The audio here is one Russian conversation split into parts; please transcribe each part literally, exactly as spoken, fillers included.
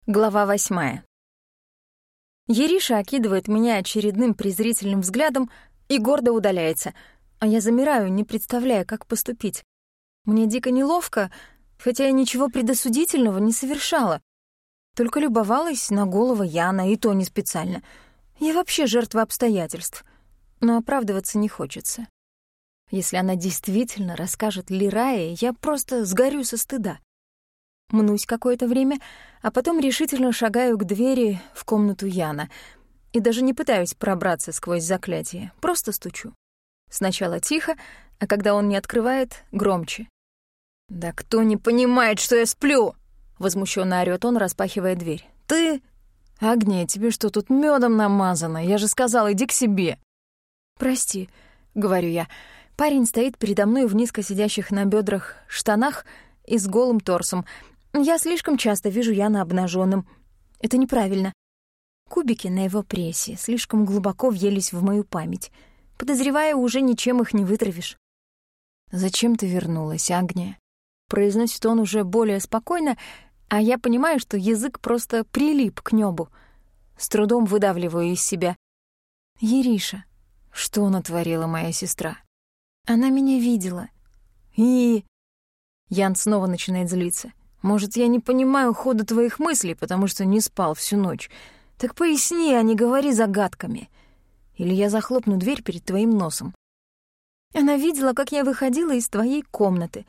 Глава восьмая. Ериша окидывает меня очередным презрительным взглядом и гордо удаляется, а я замираю, не представляя, как поступить. Мне дико неловко, хотя я ничего предосудительного не совершала. Только любовалась на голову Яна, и то не специально. Я вообще жертва обстоятельств, но оправдываться не хочется. Если она действительно расскажет Лирае, я просто сгорю со стыда. Мнусь какое-то время, а потом решительно шагаю к двери в комнату Яна и даже не пытаюсь пробраться сквозь заклятие, просто стучу. Сначала тихо, а когда он не открывает, громче. «Да кто не понимает, что я сплю?» — возмущенно орёт он, распахивая дверь. «Ты...» «Агния, тебе что, тут мёдом намазано? Я же сказала, иди к себе!» «Прости», — говорю я. Парень стоит передо мной в низко сидящих на бёдрах штанах и с голым торсом. Я слишком часто вижу Яна обнажённым. Это неправильно. Кубики на его прессе слишком глубоко въелись в мою память. Подозреваю, уже ничем их не вытравишь. «Зачем ты вернулась, Агния?» Произносит он уже более спокойно, а я понимаю, что язык просто прилип к нёбу. С трудом выдавливаю из себя. «Ериша, что натворила моя сестра?» «Она меня видела». «И...» Ян снова начинает злиться. «Может, я не понимаю хода твоих мыслей, потому что не спал всю ночь. Так поясни, а не говори загадками. Или я захлопну дверь перед твоим носом». «Она видела, как я выходила из твоей комнаты».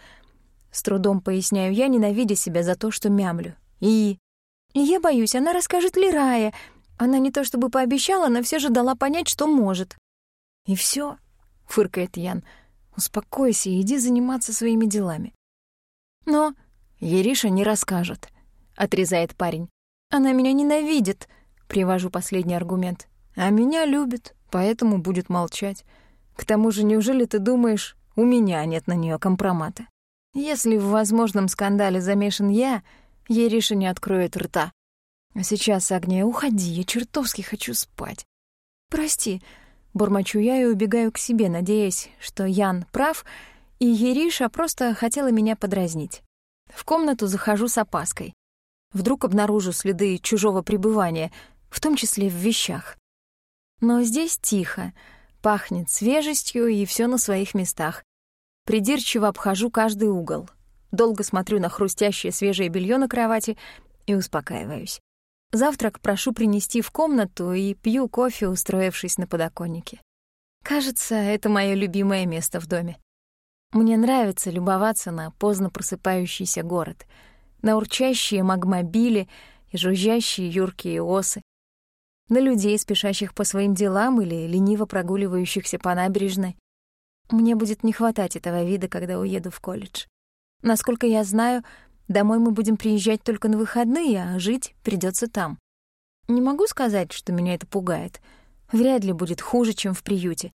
С трудом поясняю я, ненавидя себя за то, что мямлю. «И...» «И я боюсь, она расскажет Лирае. Она не то чтобы пообещала, но все же дала понять, что может». «И всё?» — фыркает Ян. «Успокойся и иди заниматься своими делами». «Но...» «Ериша не расскажет», — отрезает парень. «Она меня ненавидит», — привожу последний аргумент. «А меня любит, поэтому будет молчать. К тому же, неужели ты думаешь, у меня нет на неё компромата? Если в возможном скандале замешан я, Ериша не откроет рта. А сейчас, Агния, уходи, я чертовски хочу спать». «Прости», — бормочу я и убегаю к себе, надеясь, что Ян прав, и Ериша просто хотела меня подразнить. В комнату захожу с опаской. Вдруг обнаружу следы чужого пребывания, в том числе в вещах. Но здесь тихо, пахнет свежестью, и всё на своих местах. Придирчиво обхожу каждый угол. Долго смотрю на хрустящее свежее бельё на кровати и успокаиваюсь. Завтрак прошу принести в комнату и пью кофе, устроившись на подоконнике. Кажется, это моё любимое место в доме. Мне нравится любоваться на поздно просыпающийся город, на урчащие магмобили и жужжащие юркие осы, на людей, спешащих по своим делам или лениво прогуливающихся по набережной. Мне будет не хватать этого вида, когда уеду в колледж. Насколько я знаю, домой мы будем приезжать только на выходные, а жить придётся там. Не могу сказать, что меня это пугает. Вряд ли будет хуже, чем в приюте.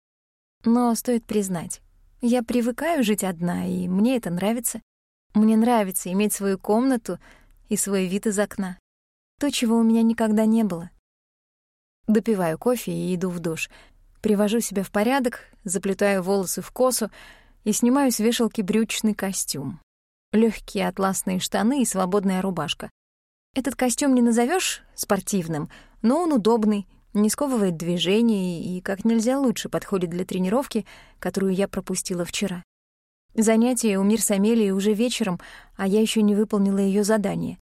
Но стоит признать, я привыкаю жить одна, и мне это нравится. Мне нравится иметь свою комнату и свой вид из окна. То, чего у меня никогда не было. Допиваю кофе и иду в душ. Привожу себя в порядок, заплетаю волосы в косу и снимаю с вешалки брючный костюм. Лёгкие атласные штаны и свободная рубашка. Этот костюм не назовёшь спортивным, но он удобный, не сковывает движений и как нельзя лучше подходит для тренировки, которую я пропустила вчера. Занятие у Мир с Амелией уже вечером, а я ещё не выполнила её задание.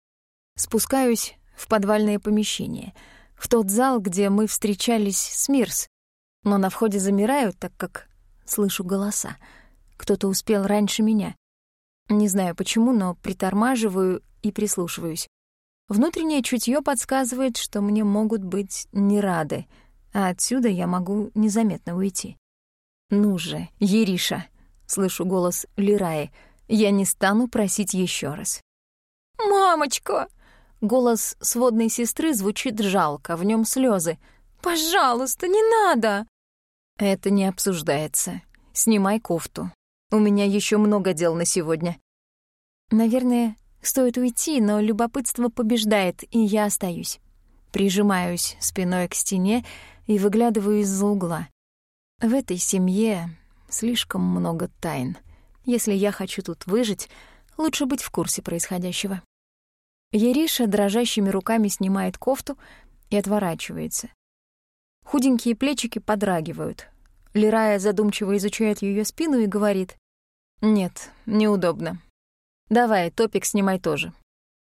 Спускаюсь в подвальное помещение, в тот зал, где мы встречались с Мирс, но на входе замираю, так как слышу голоса. Кто-то успел раньше меня. Не знаю почему, но притормаживаю и прислушиваюсь. Внутреннее чутьё подсказывает, что мне могут быть не рады, а отсюда я могу незаметно уйти. «Ну же, Ериша!» — слышу голос Лираи. «Я не стану просить ещё раз». «Мамочка!» — голос сводной сестры звучит жалко, в нём слёзы. «Пожалуйста, не надо!» «Это не обсуждается. Снимай кофту. У меня ещё много дел на сегодня». Наверное, стоит уйти, но любопытство побеждает, и я остаюсь. Прижимаюсь спиной к стене и выглядываю из-за угла. В этой семье слишком много тайн. Если я хочу тут выжить, лучше быть в курсе происходящего. Ериша дрожащими руками снимает кофту и отворачивается. Худенькие плечики подрагивают. Лерая задумчиво изучает ее спину и говорит: «Нет, неудобно. Давай, топик снимай тоже».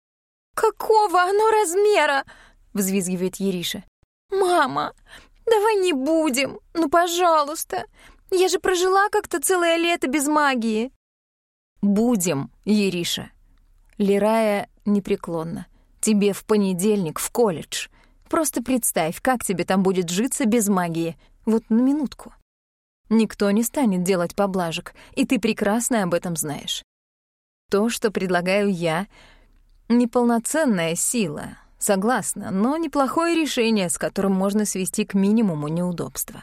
«Какого оно размера?» — взвизгивает Ериша. «Мама, давай не будем, ну, пожалуйста. Я же прожила как-то целое лето без магии». «Будем, Ериша». Лерая непреклонна. «Тебе в понедельник в колледж. Просто представь, как тебе там будет житься без магии. Вот на минутку. Никто не станет делать поблажек, и ты прекрасно об этом знаешь. То, что предлагаю я, неполноценная сила, согласна, но неплохое решение, с которым можно свести к минимуму неудобства.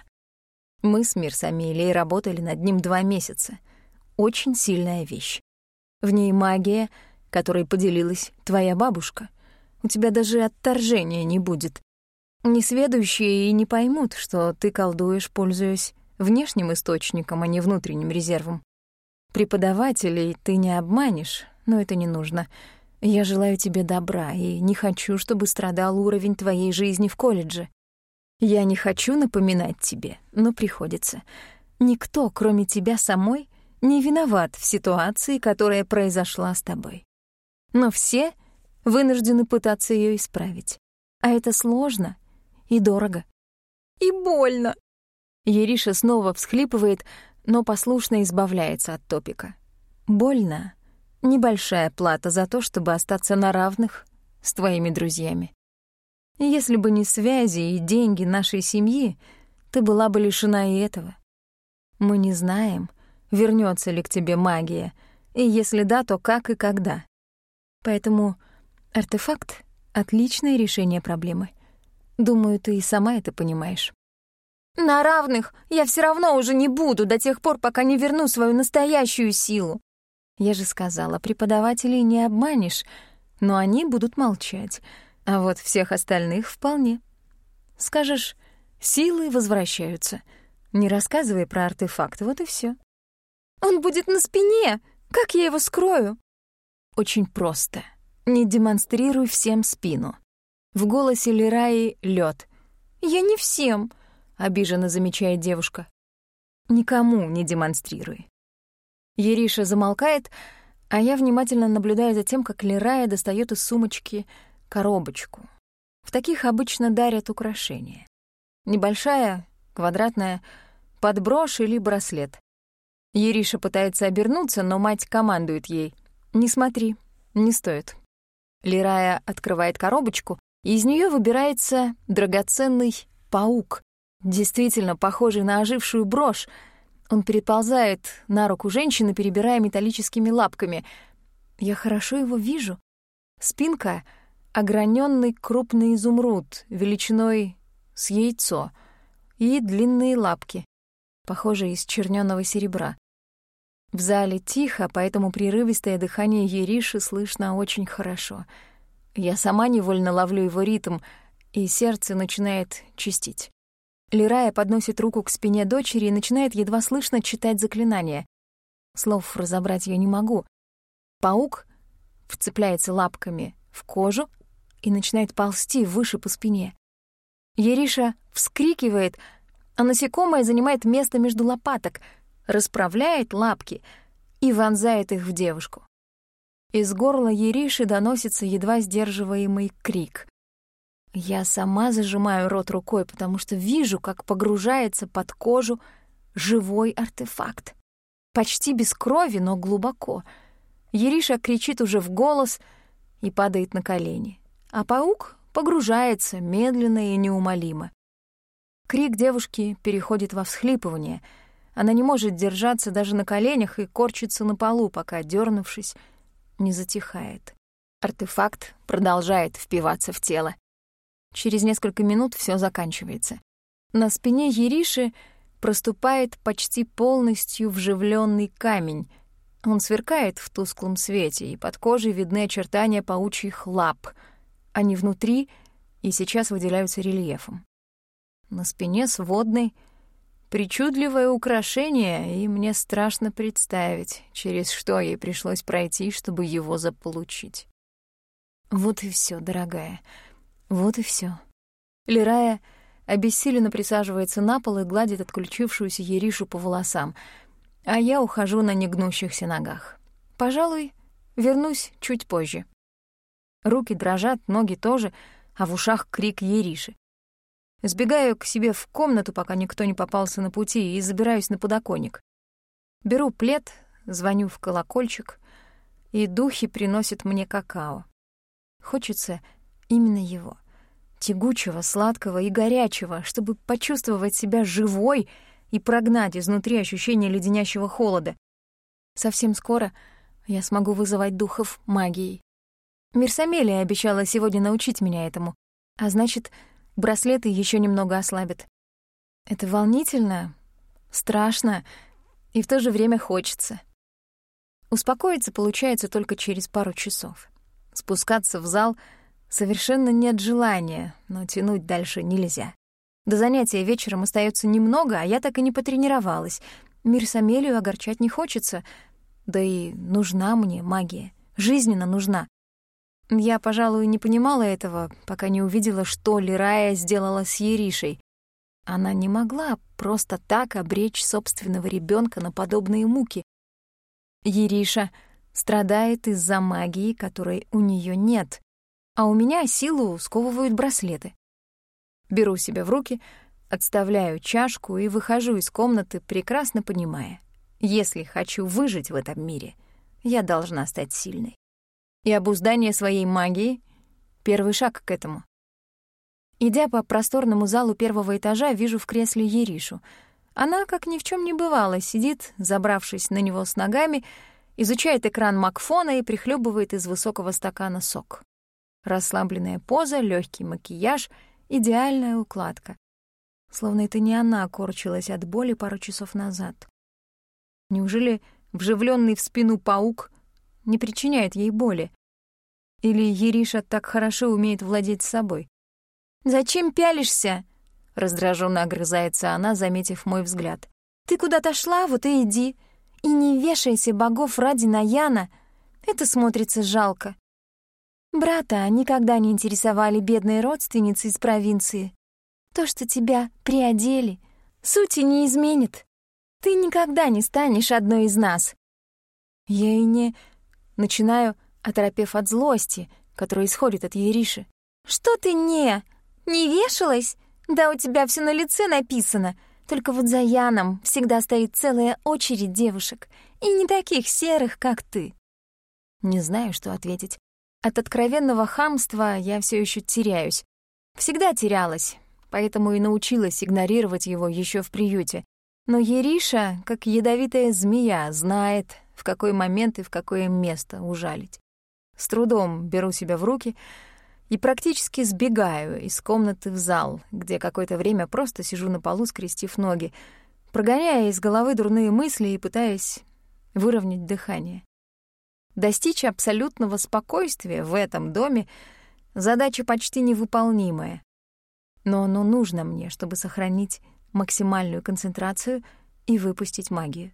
Мы с Мир с Амелией работали над ним два месяца. Очень сильная вещь. В ней магия, которой поделилась твоя бабушка. У тебя даже отторжения не будет. Несведущие и не поймут, что ты колдуешь, пользуясь внешним источником, а не внутренним резервом. Преподавателей ты не обманешь, но это не нужно. Я желаю тебе добра и не хочу, чтобы страдал уровень твоей жизни в колледже. Я не хочу напоминать тебе, но приходится. Никто, кроме тебя самой, не виноват в ситуации, которая произошла с тобой. Но все вынуждены пытаться ее исправить. А это сложно и дорого. И больно. Ериша снова всхлипывает, но послушно избавляется от топика. Больно — небольшая плата за то, чтобы остаться на равных с твоими друзьями. Если бы не связи и деньги нашей семьи, ты была бы лишена и этого. Мы не знаем, вернется ли к тебе магия, и если да, то как и когда. Поэтому артефакт — отличное решение проблемы. Думаю, ты и сама это понимаешь. На равных я все равно уже не буду до тех пор, пока не верну свою настоящую силу. Я же сказала, преподавателей не обманешь, но они будут молчать, а вот всех остальных вполне. Скажешь, силы возвращаются. Не рассказывай про артефакт, вот и все. Он будет на спине. Как я его скрою? Очень просто. Не демонстрируй всем спину. В голосе Лераи лед. Я не всем, обиженно замечает девушка. Никому не демонстрируй. Ериша замолкает, а я внимательно наблюдаю за тем, как Лерая достает из сумочки коробочку. В таких обычно дарят украшения. Небольшая, квадратная, под брошь или браслет. Ериша пытается обернуться, но мать командует ей: «Не смотри, не стоит». Лерая открывает коробочку, и из нее выбирается драгоценный паук, действительно похожий на ожившую брошь. Он переползает на руку женщины, перебирая металлическими лапками. Я хорошо его вижу. Спинка — ограненный крупный изумруд, величиной с яйцо, и длинные лапки, похожие из чернёного серебра. В зале тихо, поэтому прерывистое дыхание Ериши слышно очень хорошо. Я сама невольно ловлю его ритм, и сердце начинает чистить. Лерая подносит руку к спине дочери и начинает едва слышно читать заклинание. Слов разобрать я не могу. Паук вцепляется лапками в кожу и начинает ползти выше по спине. Ериша вскрикивает, а насекомое занимает место между лопаток, расправляет лапки и вонзает их в девушку. Из горла Ериши доносится едва сдерживаемый крик. Я сама зажимаю рот рукой, потому что вижу, как погружается под кожу живой артефакт. Почти без крови, но глубоко. Ериша кричит уже в голос и падает на колени. А паук погружается медленно и неумолимо. Крик девушки переходит во всхлипывание. Она не может держаться даже на коленях и корчится на полу, пока, дернувшись, не затихает. Артефакт продолжает впиваться в тело. Через несколько минут все заканчивается. На спине Ериши проступает почти полностью вживленный камень. Он сверкает в тусклом свете, и под кожей видны очертания паучьих лап. Они внутри и сейчас выделяются рельефом. На спине сводный, причудливое украшение, и мне страшно представить, через что ей пришлось пройти, чтобы его заполучить. Вот и все, дорогая. Вот и все. Лерая обессиленно присаживается на пол и гладит отключившуюся Еришу по волосам, а я ухожу на негнущихся ногах. Пожалуй, вернусь чуть позже. Руки дрожат, ноги тоже, а в ушах крик Ериши. Сбегаю к себе в комнату, пока никто не попался на пути, и забираюсь на подоконник. Беру плед, звоню в колокольчик, и духи приносят мне какао. Хочется именно его, тягучего, сладкого и горячего, чтобы почувствовать себя живой и прогнать изнутри ощущение леденящего холода. Совсем скоро я смогу вызывать духов магией. Мирсамелия обещала сегодня научить меня этому, а значит, браслеты еще немного ослабят. Это волнительно, страшно и в то же время хочется. Успокоиться получается только через пару часов. Спускаться в зал совершенно нет желания, но тянуть дальше нельзя. До занятия вечером остается немного, а я так и не потренировалась. Мирсамелию огорчать не хочется, да и нужна мне магия, жизненно нужна. Я, пожалуй, не понимала этого, пока не увидела, что Лерая сделала с Еришей. Она не могла просто так обречь собственного ребенка на подобные муки. Ериша страдает из-за магии, которой у нее нет, а у меня силу сковывают браслеты. Беру себя в руки, отставляю чашку и выхожу из комнаты, прекрасно понимая, если хочу выжить в этом мире, я должна стать сильной. И обуздание своей магии — первый шаг к этому. Идя по просторному залу первого этажа, вижу в кресле Еришу. Она, как ни в чем не бывало, сидит, забравшись на него с ногами, изучает экран Макфона и прихлебывает из высокого стакана сок. Расслабленная поза, легкий макияж, идеальная укладка. Словно это не она корчилась от боли пару часов назад. Неужели вживленный в спину паук не причиняет ей боли? Или Ериша так хорошо умеет владеть собой? «Зачем пялишься?» — раздражённо огрызается она, заметив мой взгляд. «Ты куда-то шла, вот и иди. И не вешайся богов ради Наяна. Это смотрится жалко. Брата никогда не интересовали бедные родственницы из провинции. То, что тебя приодели, сути не изменит. Ты никогда не станешь одной из нас». Я и не... Начинаю, оторопев от злости, которая исходит от Ериши. «Что ты не? Не вешалась? Да у тебя все на лице написано. Только вот за Яном всегда стоит целая очередь девушек, и не таких серых, как ты». Не знаю, что ответить. От откровенного хамства я все еще теряюсь. Всегда терялась, поэтому и научилась игнорировать его еще в приюте. Но Ериша, как ядовитая змея, знает, в какой момент и в какое место ужалить. С трудом беру себя в руки и практически сбегаю из комнаты в зал, где какое-то время просто сижу на полу, скрестив ноги, прогоняя из головы дурные мысли и пытаясь выровнять дыхание. Достичь абсолютного спокойствия в этом доме — задача почти невыполнимая. Но оно нужно мне, чтобы сохранить максимальную концентрацию и выпустить магию.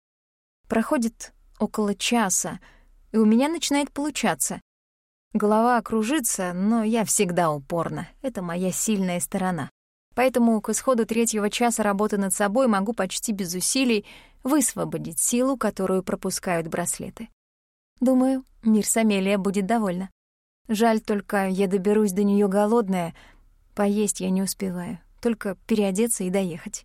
Проходит около часа, и у меня начинает получаться. Голова кружится, но я всегда упорна. Это моя сильная сторона. Поэтому к исходу третьего часа работы над собой могу почти без усилий высвободить силу, которую пропускают браслеты. Думаю, Мирсамелия будет довольна. Жаль только, я доберусь до неё голодная. Поесть я не успеваю, только переодеться и доехать.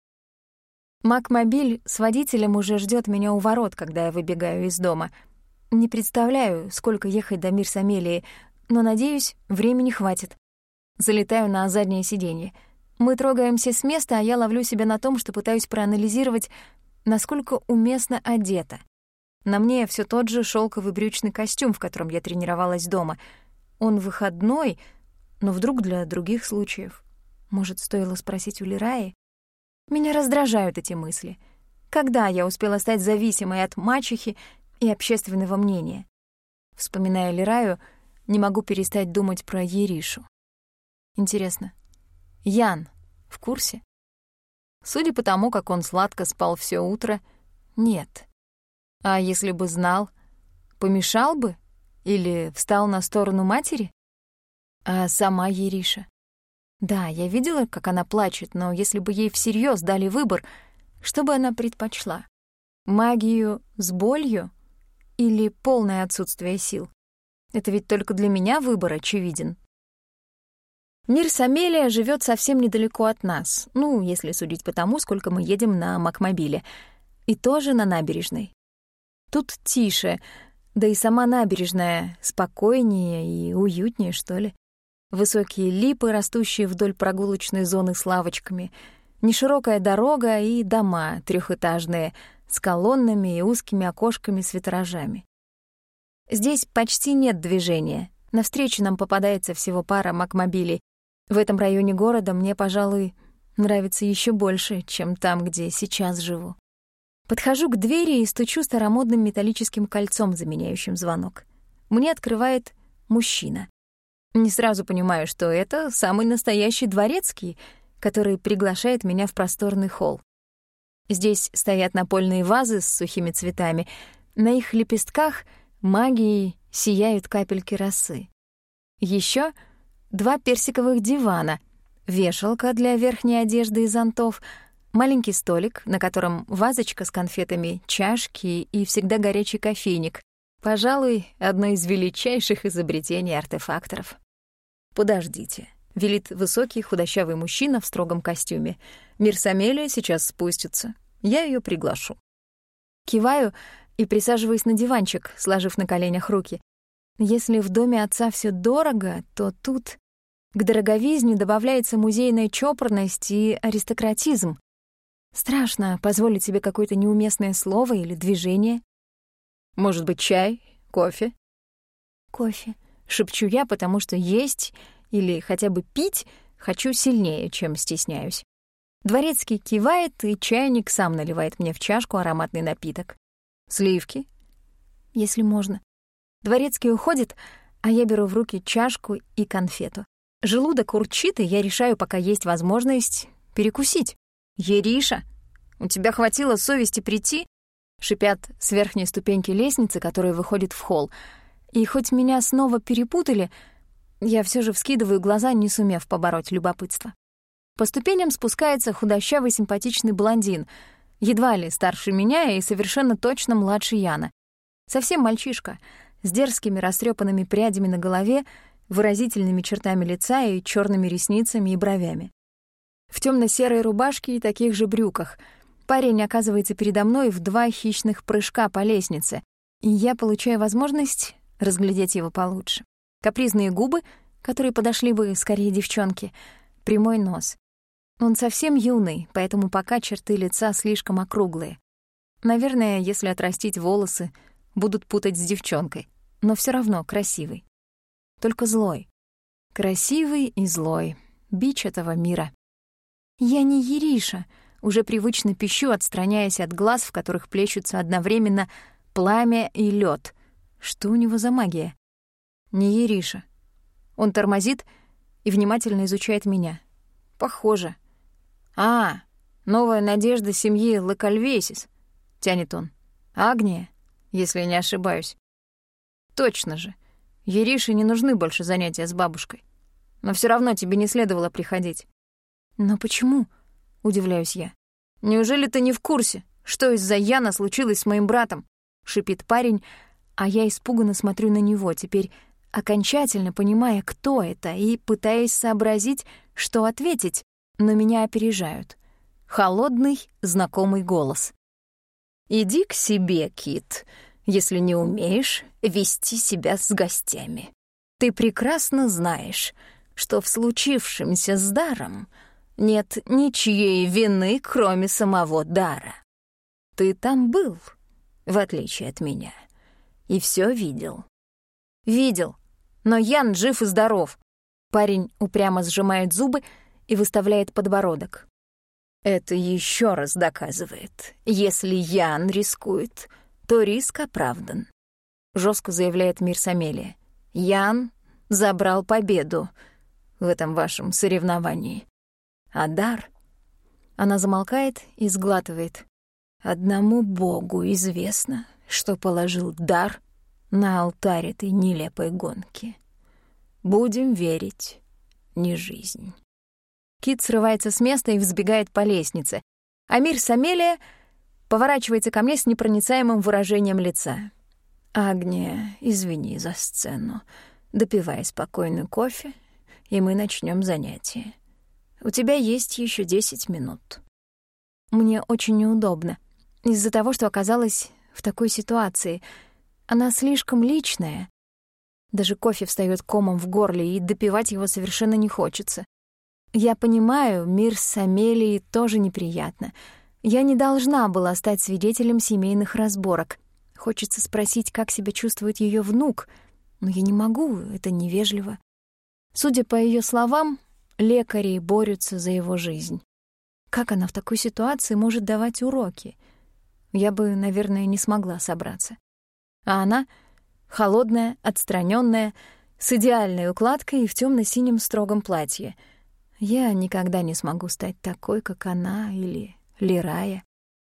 Макмобиль с водителем уже ждёт меня у ворот, когда я выбегаю из дома. Не представляю, сколько ехать до Мирсамелии, но, надеюсь, времени хватит. Залетаю на заднее сиденье. Мы трогаемся с места, а я ловлю себя на том, что пытаюсь проанализировать, насколько уместно одета. На мне всё тот же шёлковый брючный костюм, в котором я тренировалась дома. Он выходной, но вдруг для других случаев. Может, стоило спросить у Лераи? Меня раздражают эти мысли. Когда я успела стать зависимой от мачехи и общественного мнения? Вспоминая Лераю, не могу перестать думать про Еришу. Интересно, Ян в курсе? Судя по тому, как он сладко спал всё утро, нет. А если бы знал, помешал бы Или встал на сторону матери? А сама Ериша? Да, я видела, как она плачет, но если бы ей всерьез дали выбор, что бы она предпочла? Магию с болью или полное отсутствие сил? Это ведь только для меня выбор очевиден. Мирсамелия живет совсем недалеко от нас, ну, если судить по тому, сколько мы едем на Макмобиле, и тоже на набережной. Тут тише, да и сама набережная спокойнее и уютнее, что ли. Высокие липы, растущие вдоль прогулочной зоны с лавочками, неширокая дорога и дома трехэтажные с колоннами и узкими окошками с витражами. Здесь почти нет движения. Навстречу нам попадается всего пара макмобилей. В этом районе города мне, пожалуй, нравится еще больше, чем там, где сейчас живу. Подхожу к двери и стучу старомодным металлическим кольцом, заменяющим звонок. Мне открывает мужчина. Не сразу понимаю, что это самый настоящий дворецкий, который приглашает меня в просторный холл. Здесь стоят напольные вазы с сухими цветами. На их лепестках магией сияют капельки росы. Еще два персиковых дивана, вешалка для верхней одежды и зонтов, маленький столик, на котором вазочка с конфетами, чашки и всегда горячий кофейник. Пожалуй, одно из величайших изобретений артефакторов. «Подождите», — велит высокий худощавый мужчина в строгом костюме. «Мирсамелия сейчас спустится. Я ее приглашу». Киваю и присаживаюсь на диванчик, сложив на коленях руки. Если в доме отца все дорого, то тут к дороговизне добавляется музейная чопорность и аристократизм. Страшно позволить себе какое-то неуместное слово или движение. «Может быть, чай? Кофе?» «Кофе», — шепчу я, потому что есть или хотя бы пить хочу сильнее, чем стесняюсь. Дворецкий кивает, и чайник сам наливает мне в чашку ароматный напиток. «Сливки?» «Если можно». Дворецкий уходит, а я беру в руки чашку и конфету. Желудок урчит, и я решаю, пока есть возможность, перекусить. «Ериша, у тебя хватило совести прийти?» — шипят с верхней ступеньки лестницы, которая выходит в холл. И хоть меня снова перепутали, я все же вскидываю глаза, не сумев побороть любопытство. По ступеням спускается худощавый симпатичный блондин, едва ли старше меня и совершенно точно младше Яна. Совсем мальчишка, с дерзкими растрепанными прядями на голове, выразительными чертами лица и черными ресницами и бровями. В темно-серой рубашке и таких же брюках парень оказывается передо мной в два хищных прыжка по лестнице, и я получаю возможность разглядеть его получше. Капризные губы, которые подошли бы скорее девчонке, прямой нос. Он совсем юный, поэтому пока черты лица слишком округлые. Наверное, если отрастить волосы, будут путать с девчонкой, но все равно красивый. Только злой. Красивый и злой. Бич этого мира. Я не Ериша, уже привычно пищу, отстраняясь от глаз, в которых плещутся одновременно пламя и лед. Что у него за магия? Не Ериша. Он тормозит и внимательно изучает меня. Похоже. «А, новая надежда семьи Лакальвесис», — тянет он. «Агния, если не ошибаюсь». Точно же. Ерише не нужны больше занятия с бабушкой. Но все равно тебе не следовало приходить. «Но почему?» — удивляюсь я. «Неужели ты не в курсе, что из-за Яна случилось с моим братом?» — шипит парень, а я испуганно смотрю на него, теперь окончательно понимая, кто это, и пытаясь сообразить, что ответить, но меня опережают. Холодный, знакомый голос. «Иди к себе, Кит, если не умеешь вести себя с гостями. Ты прекрасно знаешь, что в случившемся с даром нет ничьей вины, кроме самого дара. Ты там был, в отличие от меня, и все видел». «Видел, но Ян жив и здоров». Парень упрямо сжимает зубы и выставляет подбородок. «Это еще раз доказывает, если Ян рискует, то риск оправдан», — жестко заявляет Мирсамелия. «Ян забрал победу в этом вашем соревновании. А дар...» Она замолкает и сглатывает. «Одному Богу известно, что положил дар на алтарь этой нелепой гонки. Будем верить, не жизнь. Кит срывается с места и взбегает по лестнице, а Мирс Амелия поворачивается ко мне с непроницаемым выражением лица. «Агния, извини за сцену. Допивай спокойный кофе, и мы начнем занятие. У тебя есть еще десять минут». Мне очень неудобно из-за того, что оказалась в такой ситуации. Она слишком личная. Даже кофе встаёт комом в горле, и допивать его совершенно не хочется. Я понимаю, мир с Амелией тоже неприятно. Я не должна была стать свидетелем семейных разборок. Хочется спросить, как себя чувствует её внук, но я не могу, это невежливо. Судя по её словам, лекари борются за его жизнь. Как она в такой ситуации может давать уроки? Я бы, наверное, не смогла собраться. А она — холодная, отстранённая, с идеальной укладкой и в тёмно-синем строгом платье. Я никогда не смогу стать такой, как она или Лирая.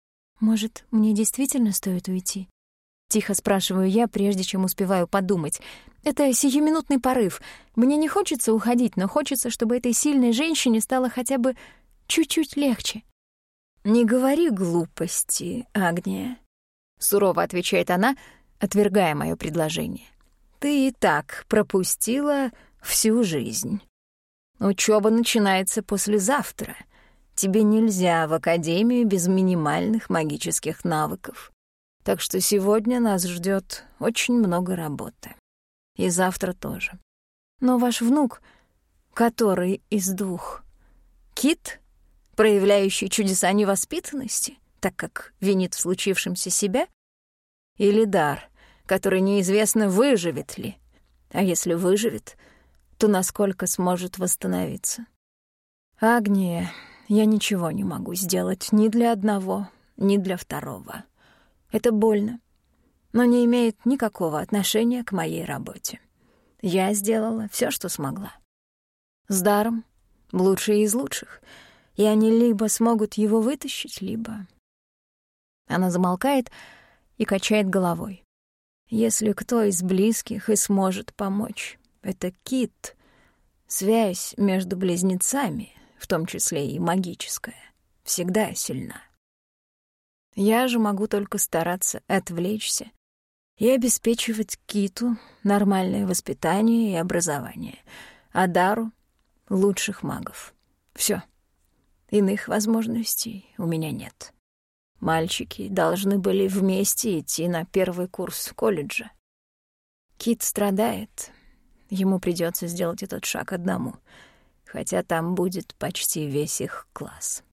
Может, мне действительно стоит уйти? Тихо спрашиваю я, прежде чем успеваю подумать. Это сиюминутный порыв. Мне не хочется уходить, но хочется, чтобы этой сильной женщине стало хотя бы чуть-чуть легче. «Не говори глупости, Агния», — сурово отвечает она, отвергая моё предложение. «Ты и так пропустила всю жизнь. Учёба начинается послезавтра. Тебе нельзя в академию без минимальных магических навыков. Так что сегодня нас ждёт очень много работы. И завтра тоже. Но ваш внук, который из двух, Кит, проявляющий чудеса невоспитанности, так как винит в случившемся себя, или Дар, который неизвестно, выживет ли, а если выживет, то насколько сможет восстановиться. Агния, я ничего не могу сделать ни для одного, ни для второго. Это больно, но не имеет никакого отношения к моей работе. Я сделала всё, что смогла. С Даром лучшие из лучших, и они либо смогут его вытащить, либо... Она замолкает и качает головой. Если кто из близких и сможет помочь, это Кит. Связь между близнецами, в том числе и магическая, всегда сильна. Я же могу только стараться отвлечься и обеспечивать Киту нормальное воспитание и образование, а Дару — лучших магов. Всё. Иных возможностей у меня нет. Мальчики должны были вместе идти на первый курс колледжа. Кит страдает. Ему придётся сделать этот шаг одному, хотя там будет почти весь их класс.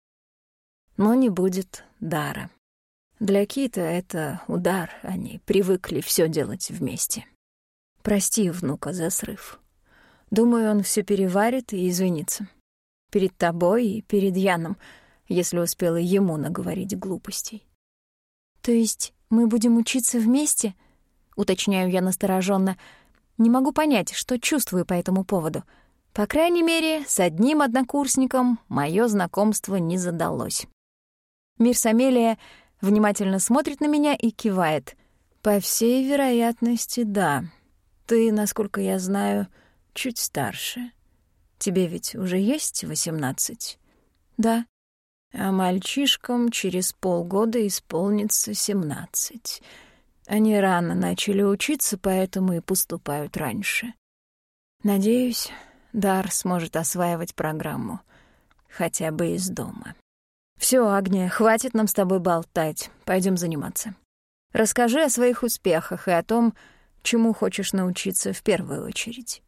Но не будет Дара. Для Кита это удар, они привыкли всё делать вместе. Прости внука за срыв. Думаю, он всё переварит и извинится. Перед тобой и перед Яном, если успела ему наговорить глупостей. То есть мы будем учиться вместе? Уточняю я настороженно. Не могу понять, что чувствую по этому поводу. По крайней мере, с одним однокурсником моё знакомство не задалось. Мирс Амелия внимательно смотрит на меня и кивает. По всей вероятности, да. Ты, насколько я знаю, чуть старше. Тебе ведь уже есть восемнадцать? Да. А мальчишкам через полгода исполнится семнадцать. Они рано начали учиться, поэтому и поступают раньше. Надеюсь, Дар сможет осваивать программу, хотя бы из дома. Всё, Агния, хватит нам с тобой болтать. Пойдём заниматься. Расскажи о своих успехах и о том, чему хочешь научиться в первую очередь.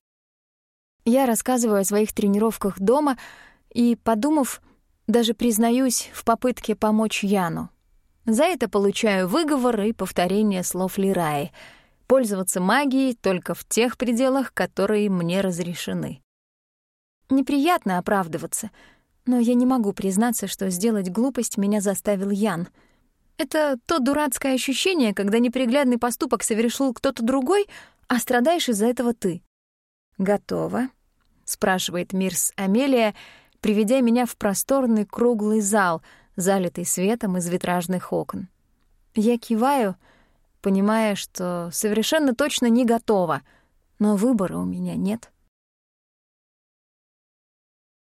Я рассказываю о своих тренировках дома и, подумав, даже признаюсь в попытке помочь Яну. За это получаю выговор и повторение слов Лираи. Пользоваться магией только в тех пределах, которые мне разрешены. Неприятно оправдываться, но я не могу признаться, что сделать глупость меня заставил Ян. Это то дурацкое ощущение, когда неприглядный поступок совершил кто-то другой, а страдаешь из-за этого ты. «Готово?» — спрашивает Мирс Амелия, приведя меня в просторный круглый зал, залитый светом из витражных окон. Я киваю, понимая, что совершенно точно не готова, но выбора у меня нет.